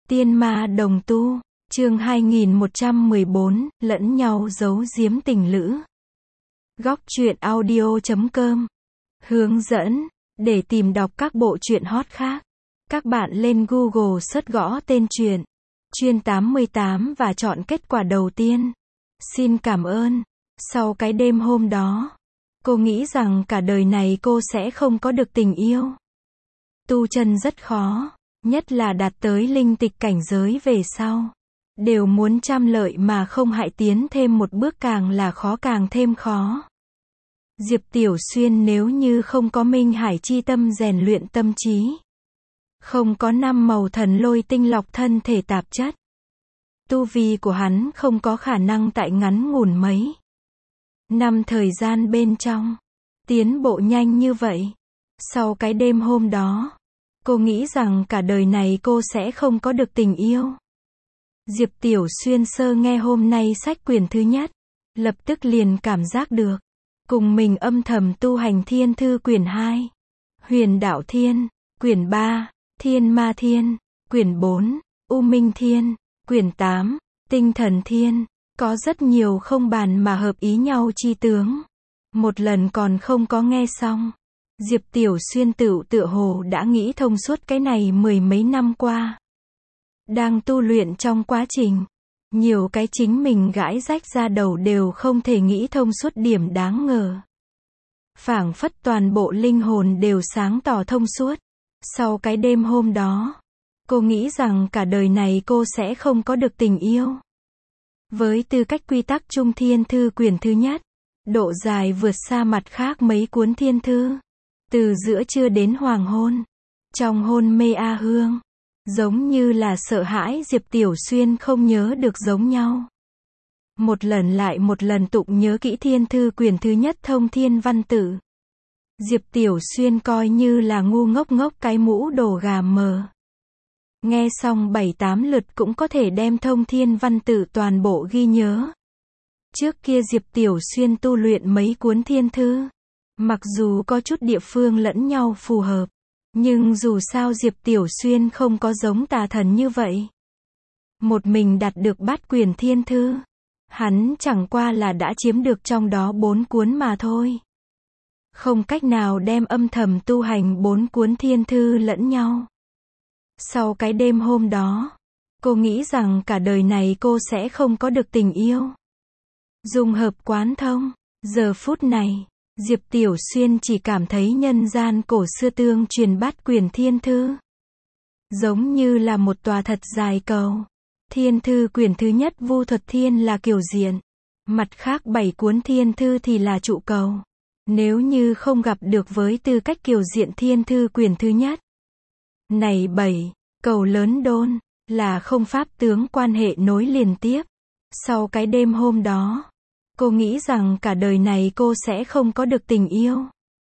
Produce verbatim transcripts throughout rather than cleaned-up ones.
Tiên ma đồng tu, chương hai nghìn một trăm mười bốn, lẫn nhau giấu giếm tình lữ. Góc truyện audio chấm com. Hướng dẫn, để tìm đọc các bộ truyện hot khác, các bạn lên Google search gõ tên truyện, Chuyên tám mươi tám và chọn kết quả đầu tiên. Xin cảm ơn. Sau cái đêm hôm đó, cô nghĩ rằng cả đời này cô sẽ không có được tình yêu. Tu chân rất khó, nhất là đạt tới linh tịch cảnh giới về sau. Đều muốn trăm lợi mà không hại, tiến thêm một bước càng là khó càng thêm khó. Diệp Tiểu Xuyên nếu như không có Minh Hải chi tâm rèn luyện tâm trí, không có năm màu thần lôi tinh lọc thân thể tạp chất, tu vi của hắn không có khả năng tại ngắn ngủn mấy năm thời gian bên trong tiến bộ nhanh như vậy. Sau cái đêm hôm đó, cô nghĩ rằng cả đời này cô sẽ không có được tình yêu. Diệp Tiểu Xuyên sơ nghe hôm nay sách quyển thứ nhất, lập tức liền cảm giác được, cùng mình âm thầm tu hành Thiên Thư quyển hai, Huyền Đạo Thiên, quyển ba, Thiên Ma Thiên, quyển bốn, U Minh Thiên, quyển tám, Tinh Thần Thiên, có rất nhiều không bàn mà hợp ý nhau chi tướng. Một lần còn không có nghe xong, Diệp Tiểu Xuyên tựu tựa hồ đã nghĩ thông suốt cái này mười mấy năm qua. Đang tu luyện trong quá trình, nhiều cái chính mình gãi rách ra đầu đều không thể nghĩ thông suốt điểm đáng ngờ. Phảng phất toàn bộ linh hồn đều sáng tỏ thông suốt. Sau cái đêm hôm đó, cô nghĩ rằng cả đời này cô sẽ không có được tình yêu. Với tư cách quy tắc chung Thiên Thư quyển thứ nhất, độ dài vượt xa mặt khác mấy cuốn Thiên Thư. Từ giữa trưa đến hoàng hôn, trong hôn mê A Hương, giống như là sợ hãi Diệp Tiểu Xuyên không nhớ được giống nhau. Một lần lại một lần tụng nhớ kỹ Thiên Thư quyển thứ nhất thông thiên văn tự. Diệp Tiểu Xuyên coi như là ngu ngốc ngốc cái mũ đồ gà mờ. Nghe xong bảy tám lượt cũng có thể đem thông thiên văn tự toàn bộ ghi nhớ. Trước kia Diệp Tiểu Xuyên tu luyện mấy cuốn Thiên Thư, mặc dù có chút địa phương lẫn nhau phù hợp, nhưng dù sao Diệp Tiểu Xuyên không có giống tà thần như vậy. Một mình đạt được bát quyển Thiên Thư, hắn chẳng qua là đã chiếm được trong đó bốn cuốn mà thôi. Không cách nào đem âm thầm tu hành bốn cuốn Thiên Thư lẫn nhau. Sau cái đêm hôm đó, cô nghĩ rằng cả đời này cô sẽ không có được tình yêu. Dùng hợp quán thông, giờ phút này, Diệp Tiểu Xuyên chỉ cảm thấy nhân gian cổ xưa tương truyền bát quyển Thiên Thư, giống như là một tòa thật dài cầu. Thiên Thư quyển thứ nhất Vu Thuật Thiên là kiều diện, mặt khác bảy cuốn Thiên Thư thì là trụ cầu. Nếu như không gặp được với tư cách kiều diện Thiên Thư quyển thứ nhất, này bảy cầu lớn đôn, là không pháp tướng quan hệ nối liền tiếp. Sau cái đêm hôm đó, cô nghĩ rằng cả đời này cô sẽ không có được tình yêu.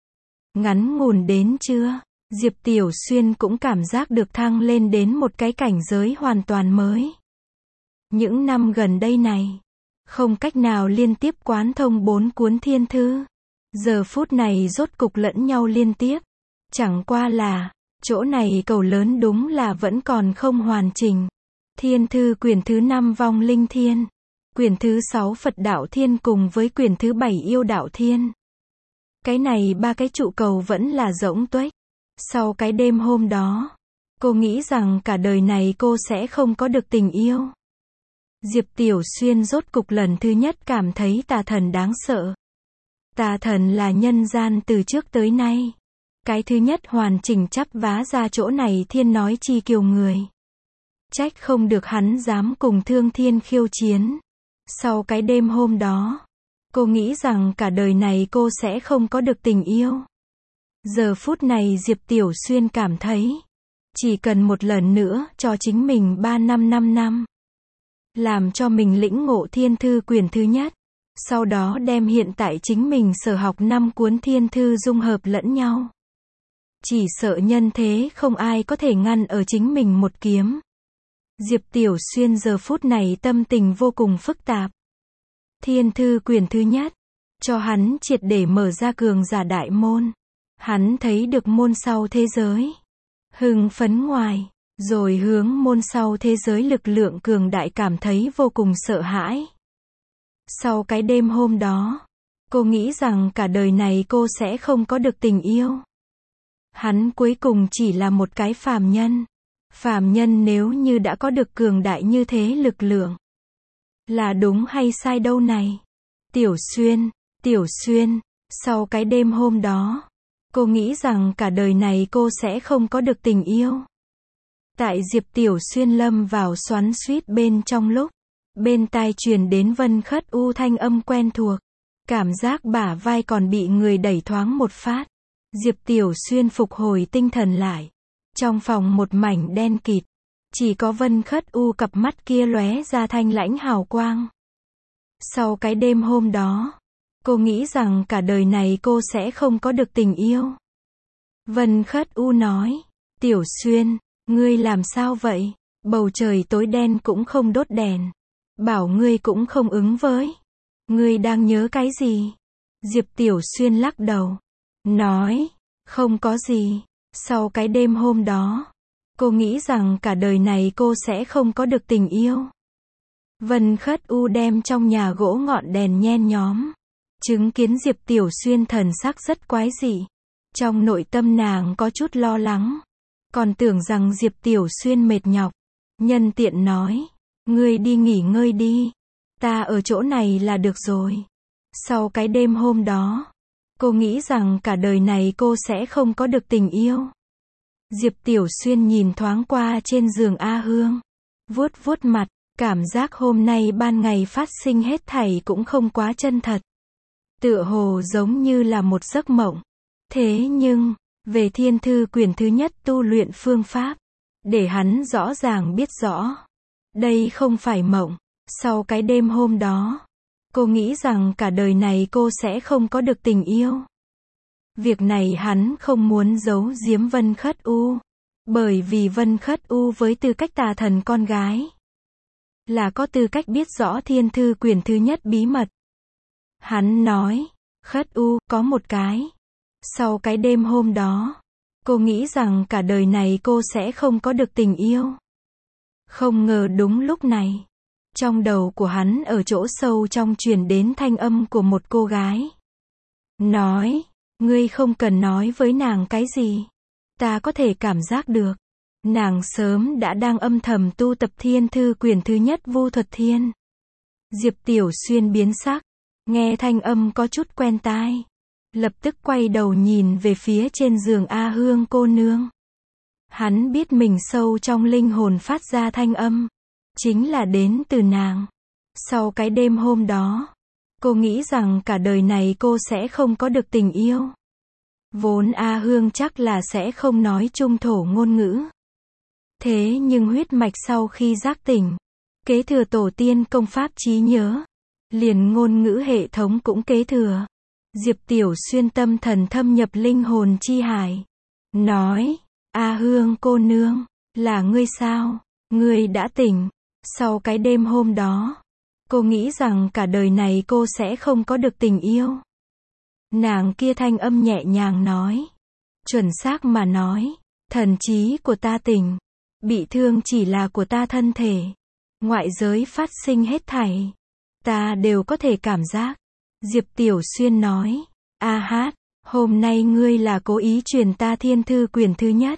Ngắn ngủn đến trưa, Diệp Tiểu Xuyên cũng cảm giác được thăng lên đến một cái cảnh giới hoàn toàn mới. Những năm gần đây này, không cách nào liên tiếp quán thông bốn cuốn Thiên Thư. Giờ phút này rốt cục lẫn nhau liên tiếp. Chẳng qua là, chỗ này cầu lớn đúng là vẫn còn không hoàn chỉnh. Thiên Thư quyển thứ năm Vong Linh Thiên, quyển thứ sáu Phật Đạo Thiên cùng với quyển thứ bảy Yêu Đạo Thiên. Cái này ba cái trụ cầu vẫn là rỗng tuếch. Sau cái đêm hôm đó, cô nghĩ rằng cả đời này cô sẽ không có được tình yêu. Diệp Tiểu Xuyên rốt cục lần thứ nhất cảm thấy tà thần đáng sợ. Tà thần là nhân gian từ trước tới nay cái thứ nhất hoàn chỉnh chắp vá ra chỗ này thiên nói chi kiều người. Trách không được hắn dám cùng Thương Thiên khiêu chiến. Sau cái đêm hôm đó, cô nghĩ rằng cả đời này cô sẽ không có được tình yêu. Giờ phút này Diệp Tiểu Xuyên cảm thấy, chỉ cần một lần nữa cho chính mình ba năm năm năm, làm cho mình lĩnh ngộ Thiên Thư quyển thứ nhất, sau đó đem hiện tại chính mình sở học năm cuốn Thiên Thư dung hợp lẫn nhau. Chỉ sợ nhân thế không ai có thể ngăn ở chính mình một kiếm. Diệp Tiểu Xuyên giờ phút này tâm tình vô cùng phức tạp. Thiên Thư quyển thứ nhất, cho hắn triệt để mở ra cường giả đại môn. Hắn thấy được môn sau thế giới. Hưng phấn ngoài, rồi hướng môn sau thế giới lực lượng cường đại cảm thấy vô cùng sợ hãi. Sau cái đêm hôm đó, cô nghĩ rằng cả đời này cô sẽ không có được tình yêu. Hắn cuối cùng chỉ là một cái phàm nhân. Phàm nhân nếu như đã có được cường đại như thế lực lượng. Là đúng hay sai đâu này? Tiểu Xuyên, Tiểu Xuyên, sau cái đêm hôm đó, cô nghĩ rằng cả đời này cô sẽ không có được tình yêu. Tại Diệp Tiểu Xuyên lâm vào xoắn xuýt bên trong lúc, bên tai truyền đến Vân Khất U thanh âm quen thuộc. Cảm giác bả vai còn bị người đẩy thoáng một phát. Diệp Tiểu Xuyên phục hồi tinh thần lại. Trong phòng một mảnh đen kịt. Chỉ có Vân Khất U cặp mắt kia lóe ra thanh lãnh hào quang. Sau cái đêm hôm đó, cô nghĩ rằng cả đời này cô sẽ không có được tình yêu. Vân Khất U nói, Tiểu Xuyên, ngươi làm sao vậy? Bầu trời tối đen cũng không đốt đèn. Bảo ngươi cũng không ứng với. Ngươi đang nhớ cái gì? Diệp Tiểu Xuyên lắc đầu. Nói, không có gì. Sau cái đêm hôm đó, cô nghĩ rằng cả đời này cô sẽ không có được tình yêu. Vân Khất U đem trong nhà gỗ ngọn đèn nhen nhóm. Chứng kiến Diệp Tiểu Xuyên thần sắc rất quái dị. Trong nội tâm nàng có chút lo lắng. Còn tưởng rằng Diệp Tiểu Xuyên mệt nhọc. Nhân tiện nói, ngươi đi nghỉ ngơi đi. Ta ở chỗ này là được rồi. Sau cái đêm hôm đó, cô nghĩ rằng cả đời này cô sẽ không có được tình yêu. Diệp Tiểu Xuyên nhìn thoáng qua trên giường A Hương. Vuốt vuốt mặt, cảm giác hôm nay ban ngày phát sinh hết thảy cũng không quá chân thật. Tựa hồ giống như là một giấc mộng. Thế nhưng, về thiên thư quyển thứ nhất tu luyện phương pháp, để hắn rõ ràng biết rõ. Đây không phải mộng. Sau cái đêm hôm đó, cô nghĩ rằng cả đời này cô sẽ không có được tình yêu. Việc này hắn không muốn giấu giếm Vân Khất U. Bởi vì Vân Khất U với tư cách tà thần con gái, là có tư cách biết rõ thiên thư quyển thứ nhất bí mật. Hắn nói, Khất U, có một cái. Sau cái đêm hôm đó, cô nghĩ rằng cả đời này cô sẽ không có được tình yêu. Không ngờ đúng lúc này, trong đầu của hắn ở chỗ sâu trong truyền đến thanh âm của một cô gái. Nói, ngươi không cần nói với nàng cái gì. Ta có thể cảm giác được. Nàng sớm đã đang âm thầm tu tập thiên thư quyển thứ nhất Vu Thuật Thiên. Diệp Tiểu Xuyên biến sắc. Nghe thanh âm có chút quen tai. Lập tức quay đầu nhìn về phía trên giường A Hương cô nương. Hắn biết mình sâu trong linh hồn phát ra thanh âm. Chính là đến từ nàng. Sau cái đêm hôm đó, cô nghĩ rằng cả đời này cô sẽ không có được tình yêu. Vốn A Hương chắc là sẽ không nói trung thổ ngôn ngữ. Thế nhưng huyết mạch sau khi giác tỉnh, kế thừa tổ tiên công pháp trí nhớ, liền ngôn ngữ hệ thống cũng kế thừa. Diệp Tiểu Xuyên tâm thần thâm nhập linh hồn chi hải. Nói, A Hương cô nương, là ngươi sao? Ngươi đã tỉnh. Sau cái đêm hôm đó, cô nghĩ rằng cả đời này cô sẽ không có được tình yêu. Nàng kia thanh âm nhẹ nhàng nói. Chuẩn xác mà nói, thần trí của ta tỉnh. Bị thương chỉ là của ta thân thể. Ngoại giới phát sinh hết thảy. Ta đều có thể cảm giác. Diệp Tiểu Xuyên nói. A hát, hôm nay ngươi là cố ý truyền ta thiên thư quyển thứ nhất.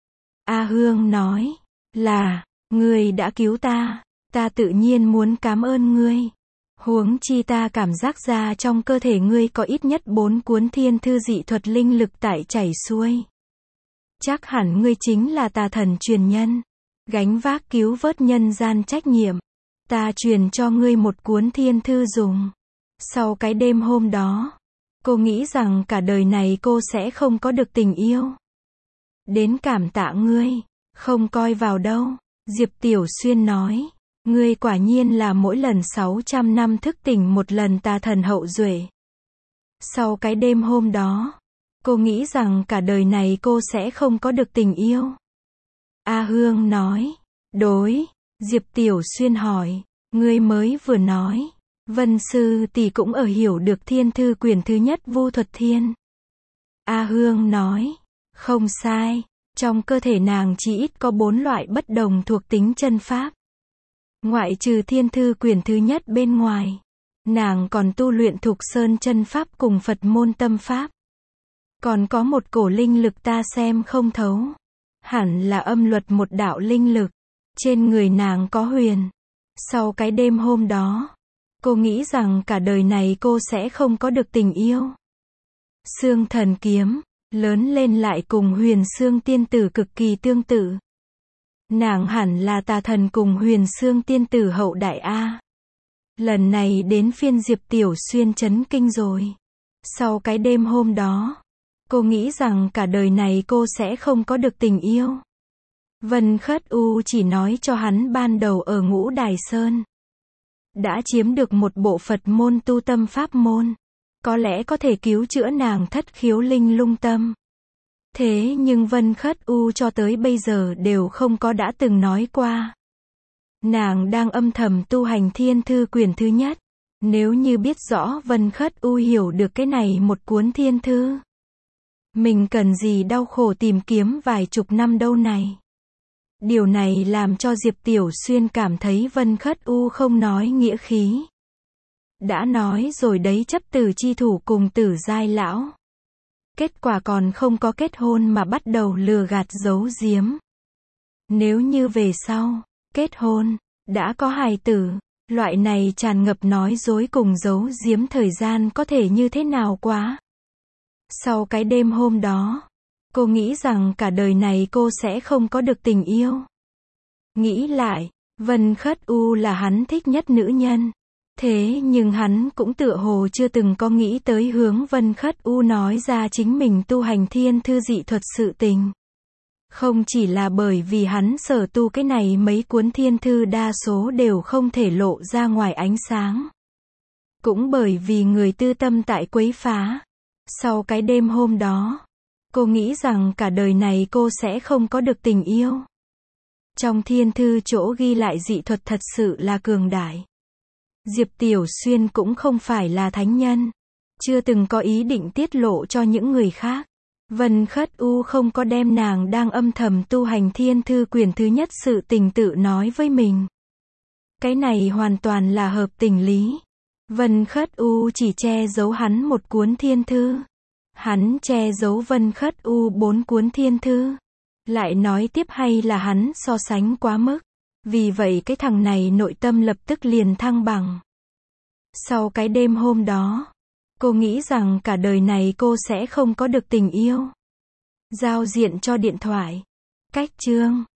A Hương nói. Là, ngươi đã cứu ta. Ta tự nhiên muốn cảm ơn ngươi. Huống chi ta cảm giác ra trong cơ thể ngươi có ít nhất bốn cuốn thiên thư dị thuật linh lực tại chảy xuôi. Chắc hẳn ngươi chính là tà thần truyền nhân. Gánh vác cứu vớt nhân gian trách nhiệm. Ta truyền cho ngươi một cuốn thiên thư dùng. Sau cái đêm hôm đó, cô nghĩ rằng cả đời này cô sẽ không có được tình yêu. Đến cảm tạ ngươi, không coi vào đâu. Diệp Tiểu Xuyên nói. Ngươi quả nhiên là mỗi lần sáu trăm năm thức tỉnh một lần tà thần hậu duệ. Sau cái đêm hôm đó, cô nghĩ rằng cả đời này cô sẽ không có được tình yêu. A Hương nói. Đối. Diệp Tiểu Xuyên hỏi. Ngươi mới vừa nói. Vân sư tỷ cũng ở hiểu được thiên thư quyển thứ nhất Vu Thuật Thiên. A Hương nói. Không sai. Trong cơ thể nàng chỉ ít có bốn loại bất đồng thuộc tính chân pháp. Ngoại trừ thiên thư quyển thứ nhất bên ngoài, nàng còn tu luyện Thục Sơn chân pháp cùng Phật môn tâm pháp. Còn có một cổ linh lực ta xem không thấu. Hẳn là âm luật một đạo linh lực. Trên người nàng có huyền. Sau cái đêm hôm đó, cô nghĩ rằng cả đời này cô sẽ không có được tình yêu. Xương thần kiếm, lớn lên lại cùng huyền xương tiên tử cực kỳ tương tự. Nàng hẳn là tà thần cùng huyền xương tiên tử hậu đại A. Lần này đến phiên Diệp Tiểu Xuyên chấn kinh rồi. Sau cái đêm hôm đó, cô nghĩ rằng cả đời này cô sẽ không có được tình yêu. Vân Khất U chỉ nói cho hắn ban đầu ở Ngũ Đài Sơn đã chiếm được một bộ Phật môn tu tâm pháp môn. Có lẽ có thể cứu chữa nàng thất khiếu linh lung tâm. Thế nhưng Vân Khất U cho tới bây giờ đều không có đã từng nói qua. Nàng đang âm thầm tu hành thiên thư quyển thứ nhất. Nếu như biết rõ Vân Khất U hiểu được cái này một cuốn thiên thư, mình cần gì đau khổ tìm kiếm vài chục năm đâu này. Điều này làm cho Diệp Tiểu Xuyên cảm thấy Vân Khất U không nói nghĩa khí. Đã nói rồi đấy, chấp tử chi thủ cùng Tử Giai lão. Kết quả còn không có kết hôn mà bắt đầu lừa gạt giấu giếm. Nếu như về sau, kết hôn, đã có hài tử, loại này tràn ngập nói dối cùng giấu giếm thời gian có thể như thế nào quá. Sau cái đêm hôm đó, cô nghĩ rằng cả đời này cô sẽ không có được tình yêu. Nghĩ lại, Vân Khất U là hắn thích nhất nữ nhân. Thế nhưng hắn cũng tựa hồ chưa từng có nghĩ tới hướng Vân Khất U nói ra chính mình tu hành thiên thư dị thuật sự tình. Không chỉ là bởi vì hắn sở tu cái này mấy cuốn thiên thư đa số đều không thể lộ ra ngoài ánh sáng. Cũng bởi vì người tư tâm tại quấy phá. Sau cái đêm hôm đó, cô nghĩ rằng cả đời này cô sẽ không có được tình yêu. Trong thiên thư chỗ ghi lại dị thuật thật sự là cường đại. Diệp Tiểu Xuyên cũng không phải là thánh nhân, chưa từng có ý định tiết lộ cho những người khác. Vân Khất U không có đem nàng đang âm thầm tu hành thiên thư quyển thứ nhất sự tình tự nói với mình. Cái này hoàn toàn là hợp tình lý. Vân Khất U chỉ che giấu hắn một cuốn thiên thư. Hắn che giấu Vân Khất U bốn cuốn thiên thư. Lại nói tiếp hay là hắn so sánh quá mức. Vì vậy cái thằng này nội tâm lập tức liền thăng bằng. Sau cái đêm hôm đó, cô nghĩ rằng cả đời này cô sẽ không có được tình yêu. Giao diện cho điện thoại. Cách chương